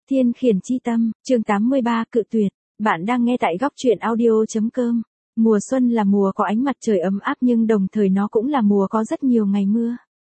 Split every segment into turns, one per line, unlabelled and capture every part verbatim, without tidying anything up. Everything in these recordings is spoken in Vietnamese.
Thiên khiển chi tâm, chương tám mươi ba, cự tuyệt. Bạn đang nghe tại góc truyện audio.com. Mùa xuân là mùa có ánh mặt trời ấm áp nhưng đồng thời nó cũng là mùa có rất nhiều ngày mưa.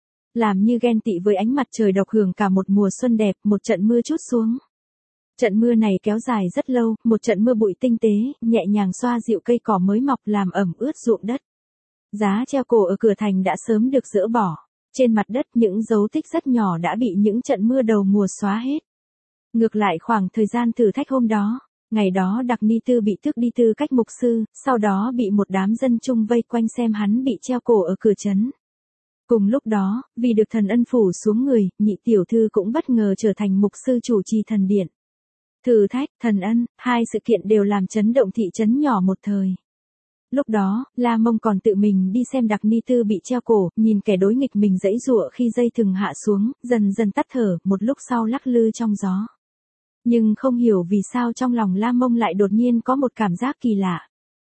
Làm như ghen tị với ánh mặt trời độc hưởng cả một mùa xuân đẹp, một trận mưa trút xuống. Trận mưa này kéo dài rất lâu, một trận mưa bụi tinh tế, nhẹ nhàng xoa dịu cây cỏ mới mọc làm ẩm ướt ruộng đất. Giá treo cổ ở cửa thành đã sớm được dỡ bỏ. Trên mặt đất những dấu tích rất nhỏ đã bị những trận mưa đầu mùa xóa hết. Ngược lại khoảng thời gian thử thách hôm đó, ngày đó Đặc Ni Tư bị tước đi tư cách mục sư, sau đó bị một đám dân chung vây quanh xem hắn bị treo cổ ở cửa trấn. Cùng lúc đó, vì được thần ân phủ xuống người, nhị tiểu thư cũng bất ngờ trở thành mục sư chủ trì thần điện. Thử thách, thần ân, hai sự kiện đều làm chấn động thị trấn nhỏ một thời. Lúc đó, La Mông còn tự mình đi xem Đặc Ni Tư bị treo cổ, nhìn kẻ đối nghịch mình giãy giụa khi dây thừng hạ xuống, dần dần tắt thở, một lúc sau lắc lư trong gió. Nhưng không hiểu vì sao trong lòng La Mông lại đột nhiên có một cảm giác kỳ lạ.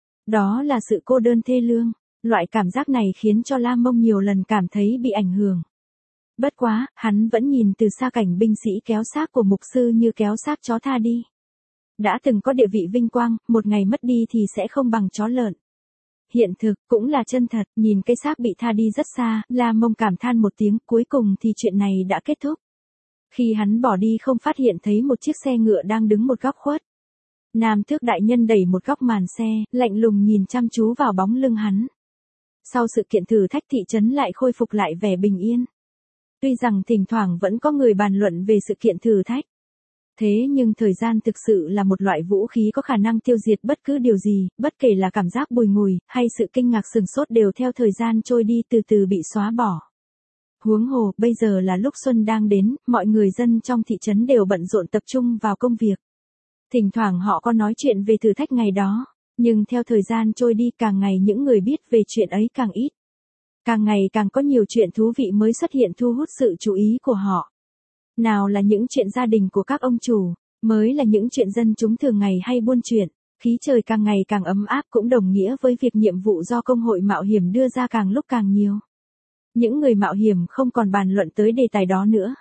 Đó là sự cô đơn thê lương. Loại cảm giác này khiến cho La Mông nhiều lần cảm thấy bị ảnh hưởng. Bất quá, hắn vẫn nhìn từ xa cảnh binh sĩ kéo xác của mục sư như kéo xác chó tha đi. Đã từng có địa vị vinh quang, một ngày mất đi thì sẽ không bằng chó lợn. Hiện thực, cũng là chân thật, nhìn cái xác bị tha đi rất xa, La Mông cảm than một tiếng, cuối cùng thì chuyện này đã kết thúc. Khi hắn bỏ đi không phát hiện thấy một chiếc xe ngựa đang đứng một góc khuất. Nam Tước đại nhân đẩy một góc màn xe, lạnh lùng nhìn chăm chú vào bóng lưng hắn. Sau sự kiện thử thách thị trấn lại khôi phục lại vẻ bình yên. Tuy rằng thỉnh thoảng vẫn có người bàn luận về sự kiện thử thách. Thế nhưng thời gian thực sự là một loại vũ khí có khả năng tiêu diệt bất cứ điều gì, bất kể là cảm giác bùi ngùi, hay sự kinh ngạc sừng sốt đều theo thời gian trôi đi từ từ bị xóa bỏ. Huống hồ, bây giờ là lúc xuân đang đến, mọi người dân trong thị trấn đều bận rộn tập trung vào công việc. Thỉnh thoảng họ có nói chuyện về thử thách ngày đó, nhưng theo thời gian trôi đi càng ngày những người biết về chuyện ấy càng ít. Càng ngày càng có nhiều chuyện thú vị mới xuất hiện thu hút sự chú ý của họ. Nào là những chuyện gia đình của các ông chủ, mới là những chuyện dân chúng thường ngày hay buôn chuyện. Khí trời càng ngày càng ấm áp cũng đồng nghĩa với việc nhiệm vụ do công hội mạo hiểm đưa ra càng lúc càng nhiều. Những người mạo hiểm không còn bàn luận tới đề tài đó nữa.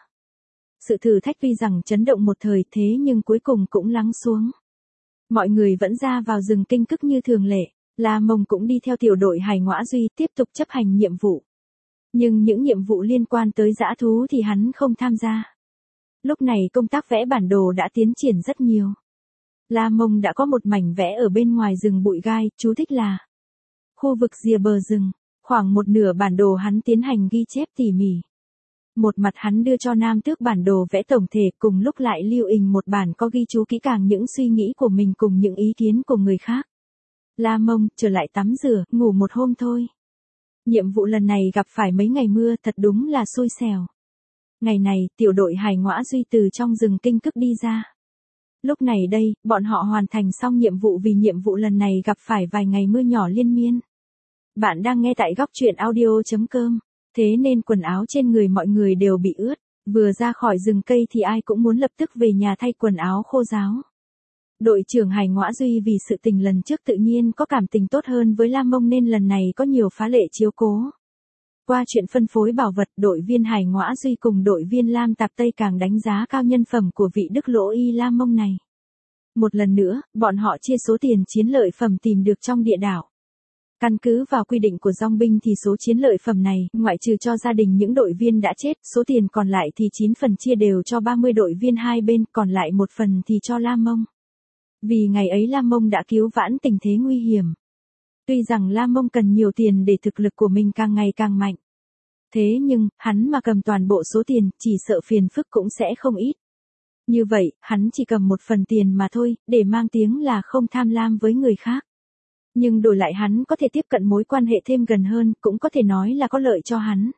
Sự thử thách tuy rằng chấn động một thời thế nhưng cuối cùng cũng lắng xuống. Mọi người vẫn ra vào rừng Kinh Cức như thường lệ, La Mông cũng đi theo tiểu đội Hải Ngõa Duy tiếp tục chấp hành nhiệm vụ. Nhưng những nhiệm vụ liên quan tới dã thú thì hắn không tham gia. Lúc này công tác vẽ bản đồ đã tiến triển rất nhiều. La Mông đã có một mảnh vẽ ở bên ngoài rừng bụi gai, chú thích là khu vực rìa bờ rừng. Khoảng một nửa bản đồ hắn tiến hành ghi chép tỉ mỉ. Một mặt hắn đưa cho Nam Tước bản đồ vẽ tổng thể, cùng lúc lại lưu hình một bản có ghi chú kỹ càng những suy nghĩ của mình cùng những ý kiến của người khác. La Mông trở lại tắm rửa, ngủ một hôm thôi. Nhiệm vụ lần này gặp phải mấy ngày mưa, thật đúng là xui xẻo. Ngày này, tiểu đội Hải Ngõa Duy từ trong rừng Kinh Cức đi ra. Lúc này đây, bọn họ hoàn thành xong nhiệm vụ vì nhiệm vụ lần này gặp phải vài ngày mưa nhỏ liên miên. Bạn đang nghe tại góc truyện audio.com. Thế nên quần áo trên người mọi người đều bị ướt. Vừa ra khỏi rừng cây thì ai cũng muốn lập tức về nhà thay quần áo khô ráo. Đội trưởng Hải Ngõa Duy vì sự tình lần trước tự nhiên có cảm tình tốt hơn với La Mông nên lần này có nhiều phá lệ chiếu cố. Qua chuyện phân phối bảo vật, đội viên Hải Ngõa Duy cùng đội viên Lam Tạp Tây càng đánh giá cao nhân phẩm của vị Đức Lỗ Y La Mông này. Một lần nữa, bọn họ chia số tiền chiến lợi phẩm tìm được trong địa đảo. Căn cứ vào quy định của dòng binh thì số chiến lợi phẩm này, ngoại trừ cho gia đình những đội viên đã chết, số tiền còn lại thì chín phần chia đều cho ba mươi đội viên hai bên, còn lại một phần thì cho La Mông. Vì ngày ấy La Mông đã cứu vãn tình thế nguy hiểm. Tuy rằng La Mông cần nhiều tiền để thực lực của mình càng ngày càng mạnh. Thế nhưng, hắn mà cầm toàn bộ số tiền, chỉ sợ phiền phức cũng sẽ không ít. Như vậy, hắn chỉ cầm một phần tiền mà thôi, để mang tiếng là không tham lam với người khác. Nhưng đổi lại hắn có thể tiếp cận mối quan hệ thêm gần hơn, cũng có thể nói là có lợi cho hắn.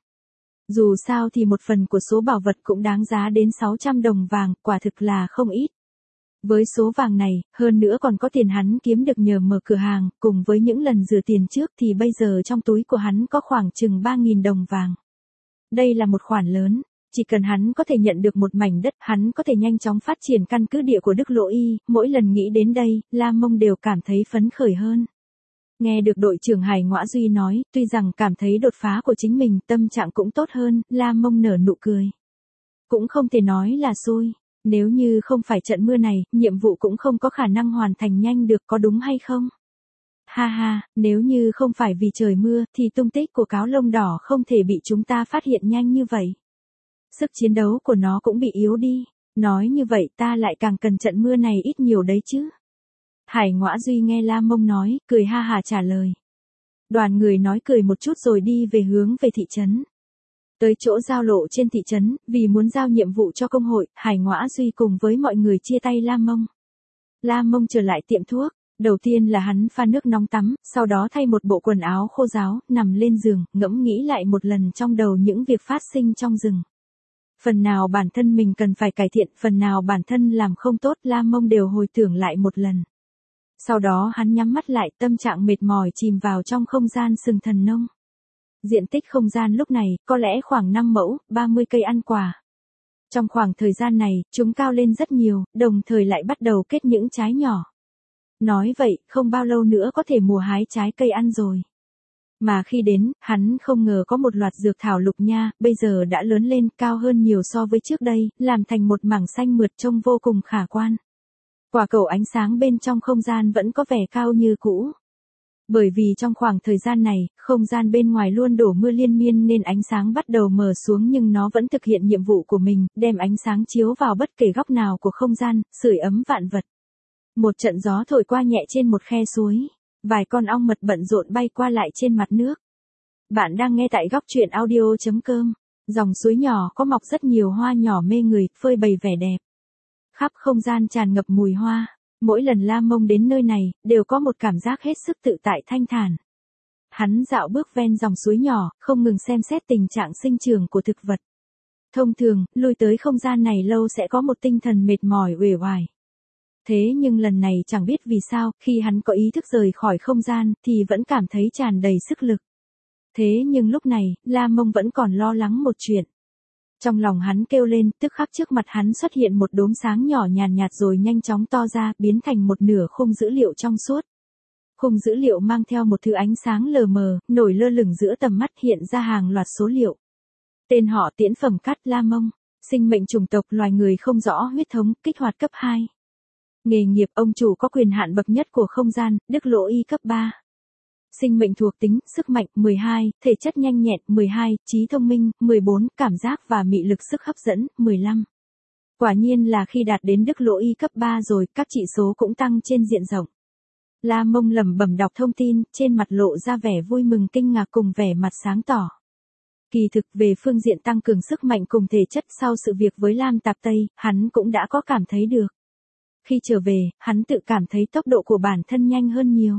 Dù sao thì một phần của số bảo vật cũng đáng giá đến sáu trăm đồng vàng, quả thực là không ít. Với số vàng này, hơn nữa còn có tiền hắn kiếm được nhờ mở cửa hàng, cùng với những lần rửa tiền trước thì bây giờ trong túi của hắn có khoảng chừng ba nghìn đồng vàng. Đây là một khoản lớn, chỉ cần hắn có thể nhận được một mảnh đất, hắn có thể nhanh chóng phát triển căn cứ địa của Đức Lỗ Y, mỗi lần nghĩ đến đây, La Mông đều cảm thấy phấn khởi hơn. Nghe được đội trưởng Hải Ngõa Duy nói, tuy rằng cảm thấy đột phá của chính mình tâm trạng cũng tốt hơn, La Mông nở nụ cười. Cũng không thể nói là xui. Nếu như không phải trận mưa này, nhiệm vụ cũng không có khả năng hoàn thành nhanh được, có đúng hay không? Ha ha, nếu như không phải vì trời mưa, thì tung tích của cáo lông đỏ không thể bị chúng ta phát hiện nhanh như vậy. Sức chiến đấu của nó cũng bị yếu đi. Nói như vậy ta lại càng cần trận mưa này ít nhiều đấy chứ. Hải Ngoã Duy nghe La Mông nói, cười ha hà trả lời. Đoàn người nói cười một chút rồi đi về hướng về thị trấn. Tới chỗ giao lộ trên thị trấn, vì muốn giao nhiệm vụ cho công hội, Hải Ngoã Duy cùng với mọi người chia tay La Mông. La Mông trở lại tiệm thuốc, đầu tiên là hắn pha nước nóng tắm, sau đó thay một bộ quần áo khô ráo, nằm lên giường, ngẫm nghĩ lại một lần trong đầu những việc phát sinh trong rừng. Phần nào bản thân mình cần phải cải thiện, phần nào bản thân làm không tốt, La Mông đều hồi tưởng lại một lần. Sau đó hắn nhắm mắt lại, tâm trạng mệt mỏi chìm vào trong không gian sừng thần nông. Diện tích không gian lúc này, có lẽ khoảng năm mẫu, ba mươi cây ăn quả. Trong khoảng thời gian này, chúng cao lên rất nhiều, đồng thời lại bắt đầu kết những trái nhỏ. Nói vậy, không bao lâu nữa có thể mùa hái trái cây ăn rồi. Mà khi đến, hắn không ngờ có một loạt dược thảo lục nha, bây giờ đã lớn lên, cao hơn nhiều so với trước đây, làm thành một mảng xanh mượt trông vô cùng khả quan. Quả cầu ánh sáng bên trong không gian vẫn có vẻ cao như cũ. Bởi vì trong khoảng thời gian này, không gian bên ngoài luôn đổ mưa liên miên nên ánh sáng bắt đầu mờ xuống, nhưng nó vẫn thực hiện nhiệm vụ của mình, đem ánh sáng chiếu vào bất kể góc nào của không gian, sưởi ấm vạn vật. Một trận gió thổi qua nhẹ trên một khe suối. Vài con ong mật bận rộn bay qua lại trên mặt nước. Bạn đang nghe tại góc truyện audio chấm com. Dòng suối nhỏ có mọc rất nhiều hoa nhỏ mê người, phơi bày vẻ đẹp. Khắp không gian tràn ngập mùi hoa. Mỗi lần La Mông đến nơi này, đều có một cảm giác hết sức tự tại thanh thản. Hắn dạo bước ven dòng suối nhỏ, không ngừng xem xét tình trạng sinh trưởng của thực vật. Thông thường, lui tới không gian này lâu sẽ có một tinh thần mệt mỏi uể oải. Thế nhưng lần này chẳng biết vì sao, khi hắn có ý thức rời khỏi không gian, thì vẫn cảm thấy tràn đầy sức lực. Thế nhưng lúc này, La Mông vẫn còn lo lắng một chuyện. Trong lòng hắn kêu lên, tức khắc trước mặt hắn xuất hiện một đốm sáng nhỏ nhàn nhạt rồi nhanh chóng to ra, biến thành một nửa khung dữ liệu trong suốt. Khung dữ liệu mang theo một thứ ánh sáng lờ mờ, nổi lơ lửng giữa tầm mắt, hiện ra hàng loạt số liệu. Tên họ Tiễn Phẩm Cát La Mông, sinh mệnh chủng tộc loài người không rõ huyết thống, kích hoạt cấp hai. Nghề nghiệp ông chủ có quyền hạn bậc nhất của không gian, Đức Lỗ Y cấp ba. Sinh mệnh thuộc tính, sức mạnh mười hai, thể chất nhanh nhẹn mười hai, trí thông minh mười bốn, cảm giác và mị lực sức hấp dẫn mười lăm. Quả nhiên là khi đạt đến Đức Lỗ Y cấp ba rồi, các chỉ số cũng tăng trên diện rộng. La Mông lẩm bẩm đọc thông tin, trên mặt lộ ra vẻ vui mừng kinh ngạc cùng vẻ mặt sáng tỏ. Kỳ thực về phương diện tăng cường sức mạnh cùng thể chất sau sự việc với Lam Tạp Tây, hắn cũng đã có cảm thấy được. Khi trở về, hắn tự cảm thấy tốc độ của bản thân nhanh hơn nhiều.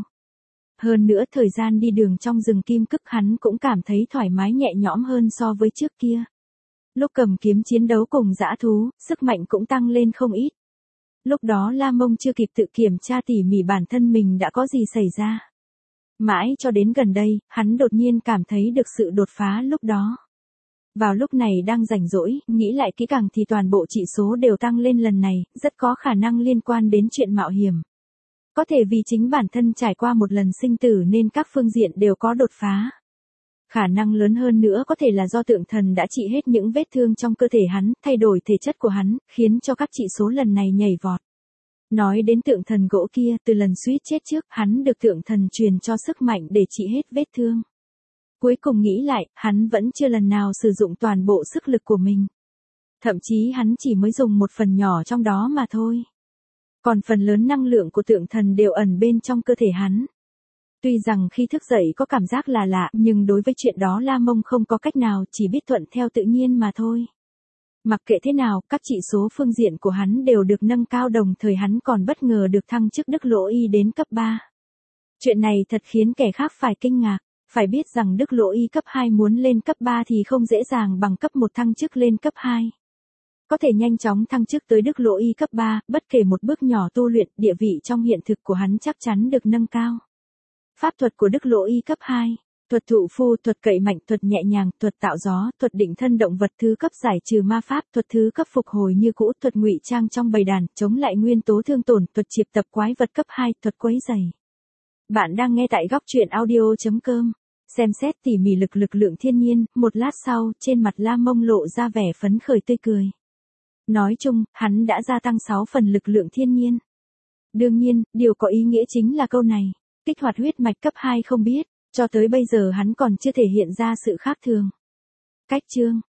Hơn nữa thời gian đi đường trong rừng kim cức hắn cũng cảm thấy thoải mái nhẹ nhõm hơn so với trước kia. Lúc cầm kiếm chiến đấu cùng dã thú, sức mạnh cũng tăng lên không ít. Lúc đó La Mông chưa kịp tự kiểm tra tỉ mỉ bản thân mình đã có gì xảy ra. Mãi cho đến gần đây, hắn đột nhiên cảm thấy được sự đột phá lúc đó. Vào lúc này đang rảnh rỗi, nghĩ lại kỹ càng thì toàn bộ chỉ số đều tăng lên lần này, rất có khả năng liên quan đến chuyện mạo hiểm. Có thể vì chính bản thân trải qua một lần sinh tử nên các phương diện đều có đột phá. Khả năng lớn hơn nữa có thể là do tượng thần đã trị hết những vết thương trong cơ thể hắn, thay đổi thể chất của hắn, khiến cho các chỉ số lần này nhảy vọt. Nói đến tượng thần gỗ kia, từ lần suýt chết trước, hắn được tượng thần truyền cho sức mạnh để trị hết vết thương. Cuối cùng nghĩ lại, hắn vẫn chưa lần nào sử dụng toàn bộ sức lực của mình. Thậm chí hắn chỉ mới dùng một phần nhỏ trong đó mà thôi. Còn phần lớn năng lượng của tượng thần đều ẩn bên trong cơ thể hắn. Tuy rằng khi thức dậy có cảm giác là lạ, nhưng đối với chuyện đó La Mông không có cách nào, chỉ biết thuận theo tự nhiên mà thôi. Mặc kệ thế nào, các chỉ số phương diện của hắn đều được nâng cao, đồng thời hắn còn bất ngờ được thăng chức Đức Lỗ Y đến cấp ba. Chuyện này thật khiến kẻ khác phải kinh ngạc. Phải biết rằng Đức Lỗ Y cấp hai muốn lên cấp ba thì không dễ dàng bằng cấp một thăng chức lên cấp hai. Có thể nhanh chóng thăng chức tới Đức Lỗ Y cấp ba, bất kể một bước nhỏ tu luyện, địa vị trong hiện thực của hắn chắc chắn được nâng cao. Pháp thuật của Đức Lỗ Y cấp hai, thuật thụ phu, thuật cậy mạnh, thuật nhẹ nhàng, thuật tạo gió, thuật định thân động vật, thứ cấp giải trừ ma pháp, thuật thứ cấp phục hồi như cũ, thuật ngụy trang trong bầy đàn, chống lại nguyên tố thương tổn, thuật triệp tập quái vật cấp hai, thuật quấy rầy. Bạn đang nghe tại góc truyện audio chấm com. Xem xét tỉ mỉ lực lực lượng thiên nhiên, một lát sau, trên mặt La Mông lộ ra vẻ phấn khởi tươi cười. Nói chung, hắn đã gia tăng sáu phần lực lượng thiên nhiên. Đương nhiên, điều có ý nghĩa chính là câu này. Kích hoạt huyết mạch cấp hai không biết, cho tới bây giờ hắn còn chưa thể hiện ra sự khác thường. Cách chương